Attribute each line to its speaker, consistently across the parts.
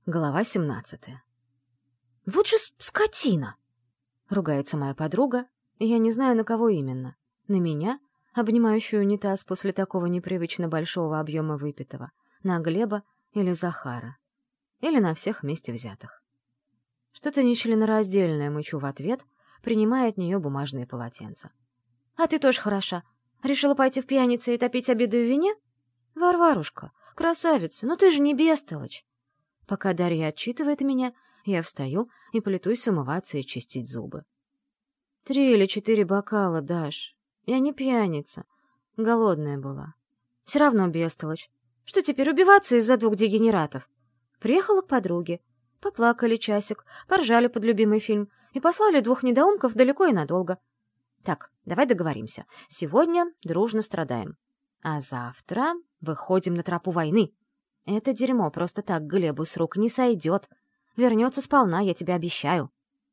Speaker 1: Глава 17. «Вот же скотина!» — ругается моя подруга, и я не знаю, на кого именно. На меня, обнимающую унитаз после такого непривычно большого объема выпитого, на Глеба или Захара. Или на всех вместе взятых. Что-то нечленораздельное мычу в ответ, принимая от нее бумажные полотенца. «А ты тоже хороша. Решила пойти в пьяницы и топить обиды в вине? Варварушка, красавица, ну ты же не бестолочь!» Пока Дарья отчитывает меня, я встаю и плетусь умываться и чистить зубы. 3 или 4 бокала, Даш. Я не пьяница. Голодная была. Все равно бестолочь. Что теперь, убиваться из-за 2 дегенератов? Приехала к подруге. Поплакали часик, поржали под любимый фильм и послали 2 недоумков далеко и надолго. Так, давай договоримся. Сегодня дружно страдаем. А завтра выходим на тропу войны. Это дерьмо просто так Глебу с рук не сойдет. Вернется сполна, я тебе обещаю.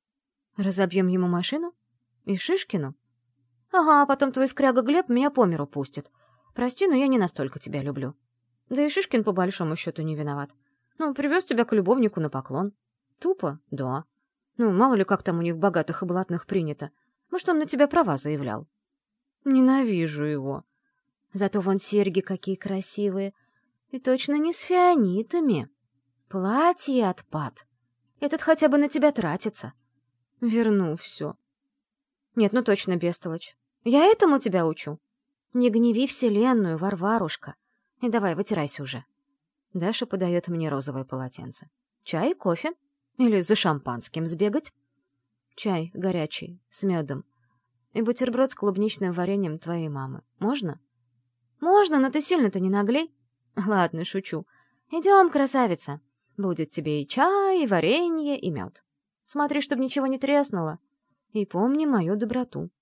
Speaker 1: Разобьем ему машину? И Шишкину? Ага, а потом твой скряга Глеб меня по миру пустит. Прости, но я не настолько тебя люблю. Да и Шишкин по большому счету не виноват. Ну, привез тебя к любовнику на поклон. Тупо? Да. Ну, мало ли как там у них богатых и блатных принято. Может, он на тебя права заявлял. Ненавижу его. Зато вон серьги какие красивые. И точно не с фианитами. Платье отпад. Этот хотя бы на тебя тратится. Верну все. Нет, ну точно, бестолочь. Я этому тебя учу. Не гневи вселенную, Варварушка. И давай, вытирайся уже. Даша подает мне розовое полотенце. Чай, кофе? Или за шампанским сбегать? Чай горячий, с медом. И бутерброд с клубничным вареньем твоей мамы. Можно? Можно, но ты сильно-то не наглей. Ладно, шучу. Идем, красавица. Будет тебе и чай, и варенье, и мед. Смотри, чтобы ничего не треснуло. И помни мою доброту.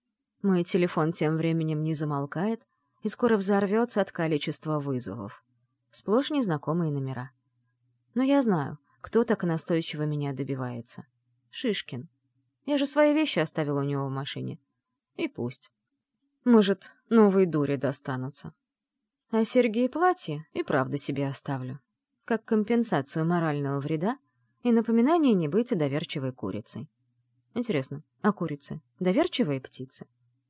Speaker 1: Мой телефон тем временем не замолкает и скоро взорвется от количества вызовов. Сплошь незнакомые номера. Но я знаю, кто так настойчиво меня добивается. Шишкин. Я же свои вещи оставила у него в машине. И пусть. Может, новые дури достанутся. А серьги и платье и правда себе оставлю. Как компенсацию морального вреда и напоминание не быть доверчивой курицей. Интересно, а курицы доверчивые птицы?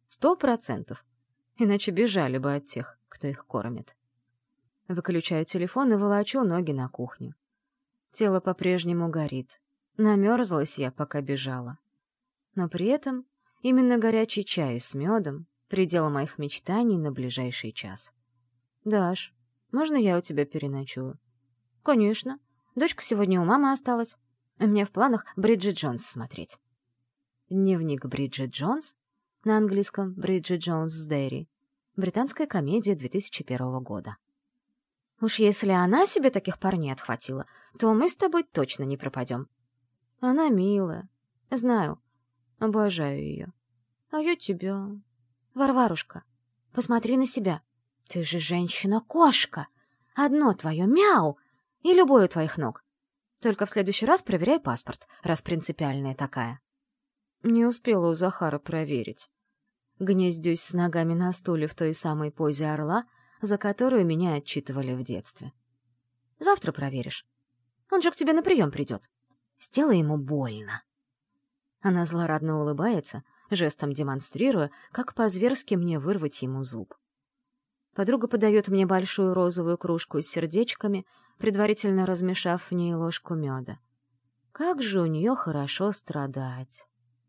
Speaker 1: 100%. Иначе бежали бы от тех, кто их кормит. Выключаю телефон и волочу ноги на кухню. Тело по-прежнему горит. Намерзлась я, пока бежала. Но при этом именно горячий чай с медом — предел моих мечтаний на ближайший час. «Даш, можно я у тебя переночую?» «Конечно. Дочка сегодня у мамы осталась. У меня в планах Бриджит Джонс смотреть». Дневник Бриджит Джонс, на английском Бриджит Джонс Diary, британская комедия 2001 года. «Уж если она себе таких парней отхватила, то мы с тобой точно не пропадем». «Она милая. Знаю. Обожаю ее. А я тебя...» «Варварушка, посмотри на себя. Ты же женщина-кошка. Одно твое мяу, и любой у твоих ног. Только в следующий раз проверяй паспорт, раз принципиальная такая». Не успела у Захара проверить. Гнездюсь с ногами на стуле в той самой позе орла, за которую меня отчитывали в детстве. «Завтра проверишь. Он же к тебе на прием придет. Сделай ему больно». Она злорадно улыбается, жестом демонстрируя, как по-зверски мне вырвать ему зуб. Подруга подает мне большую розовую кружку с сердечками, предварительно размешав в ней ложку меда. Как же у нее хорошо страдать.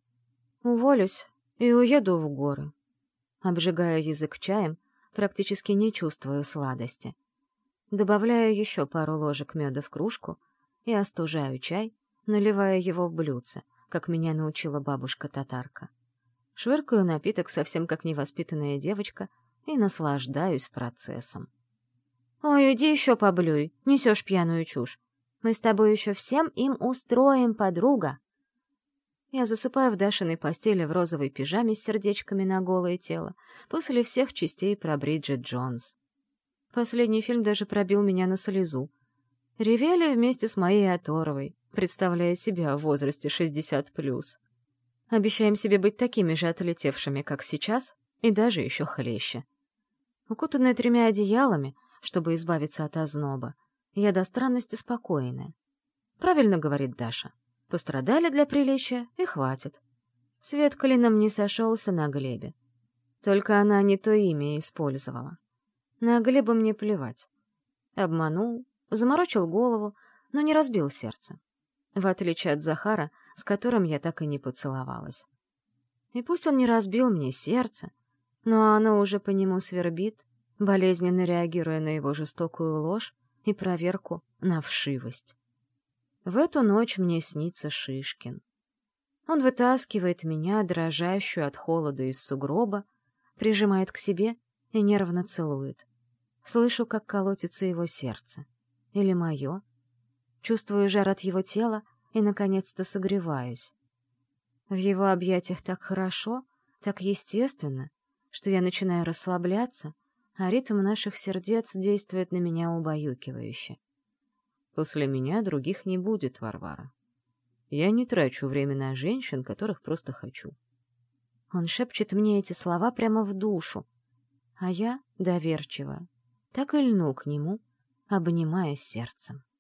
Speaker 1: Уволюсь и уеду в горы. Обжигаю язык чаем, практически не чувствую сладости. Добавляю еще пару ложек меда в кружку и остужаю чай, наливая его в блюдце, как меня научила бабушка-татарка. Швыркаю напиток совсем как невоспитанная девочка и наслаждаюсь процессом. «Ой, иди еще поблюй, несешь пьяную чушь. Мы с тобой еще всем им устроим, подруга». Я засыпаю в Дашиной постели в розовой пижаме с сердечками на голое тело, после всех частей про Бриджит Джонс. Последний фильм даже пробил меня на слезу. Ревели вместе с моей оторвой, представляя себя в возрасте 60+. Обещаем себе быть такими же отлетевшими, как сейчас, и даже еще хлеще. Укутанная 3 одеялами, чтобы избавиться от озноба, я до странности спокойная. Правильно говорит Даша. Пострадали для приличия, и хватит. Свет клином не сошелся на Глебе. Только она не то имя использовала. На Глеба мне плевать. Обманул, заморочил голову, но не разбил сердце. В отличие от Захара, с которым я так и не поцеловалась. И пусть он не разбил мне сердце, но оно уже по нему свербит, болезненно реагируя на его жестокую ложь и проверку на вшивость. В эту ночь мне снится Шишкин. Он вытаскивает меня, дрожащую от холода из сугроба, прижимает к себе и нервно целует. Слышу, как колотится его сердце. Или мое. Чувствую жар от его тела и, наконец-то, согреваюсь. В его объятиях так хорошо, так естественно, что я начинаю расслабляться, а ритм наших сердец действует на меня убаюкивающе. После меня других не будет, Варвара. Я не трачу время на женщин, которых просто хочу. Он шепчет мне эти слова прямо в душу, а я, доверчивая, так и льну к нему, обнимая сердцем.